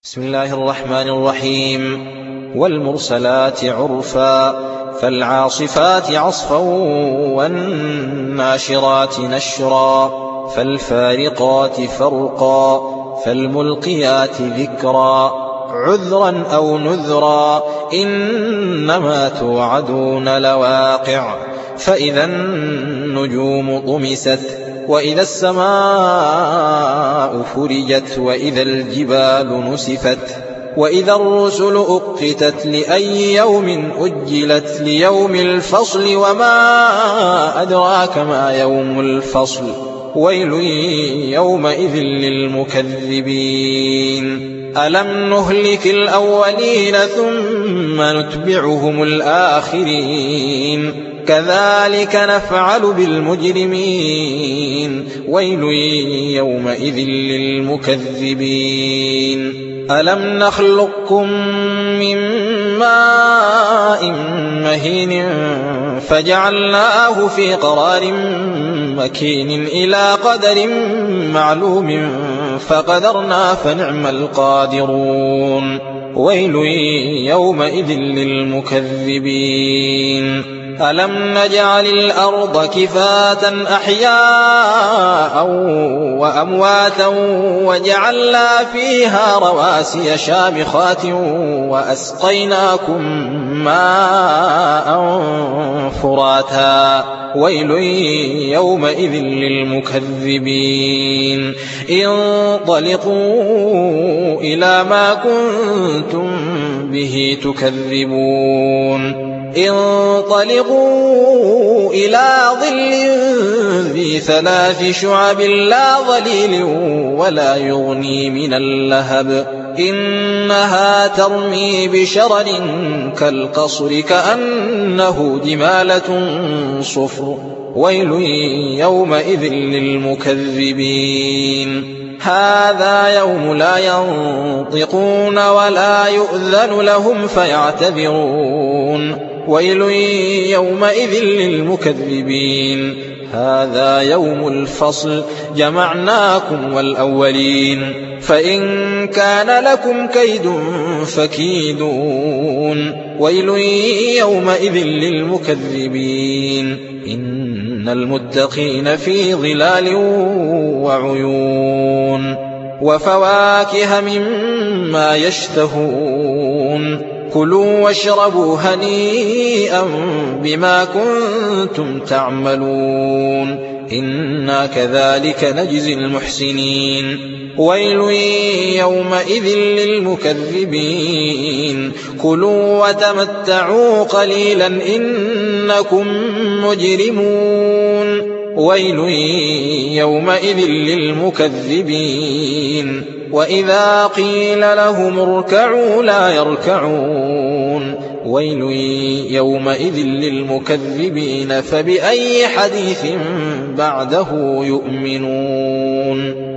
بسم الله الرحمن الرحيم. والمرسلات عرفا فالعاصفات عصفا والناشرات نشرا فالفارقات فرقا فالملقيات ذكرا عذرا أو نذرا إنما توعدون لواقع فإذا النجوم طمست وإذا السماء فرجت وإذا الجبال نسفت وإذا الرسل أقتت لأي يوم أجلت ليوم الفصل وما أدراك ما يوم الفصل ويل يومئذ للمكذبين ألم نهلك الأولين ثم نتبعهم الآخرين كذلك نفعل بالمجرمين ويل يومئذ للمكذبين ألم نخلقكم من ماء مهين فجعلناه في قرار مكين إلى قدر معلوم فقدرنا فنعم القادرون ويل يومئذ للمكذبين ألم نجعل الأرض كفاة أحياء وأمواتا وجعلنا فيها رواسي شامخات وأسقيناكم ماء فراتا ويل يومئذ للمكذبين انطلقوا إلى ما كنتم به تكذبون انطلقوا إلى ظل ذي 3 شعب لا ظليل ولا يغني من اللهب إنها ترمي بشرر كالقصر كأنه جمالة صفر ويل يومئذ للمكذبين هذا يوم لا ينطقون ولا يؤذن لهم فيعتذرون ويل يومئذ للمكذبين هذا يوم الفصل جمعناكم والأولين فإن كان لكم كيد فكيدون ويل يومئذ للمكذبين إن المتقين في ظلال وعيون وفواكه مما يشتهون كلوا واشربوا هنيئا بما كنتم تعملون إنا كذلك نجزي المحسنين ويل يومئذ للمكذبين كلوا وتمتعوا قليلا إنكم مجرمون ويل يومئذ للمكذبين وإذا قيل لهم اركعوا لا يركعون ويل يومئذ للمكذبين فبأي حديث بعده يؤمنون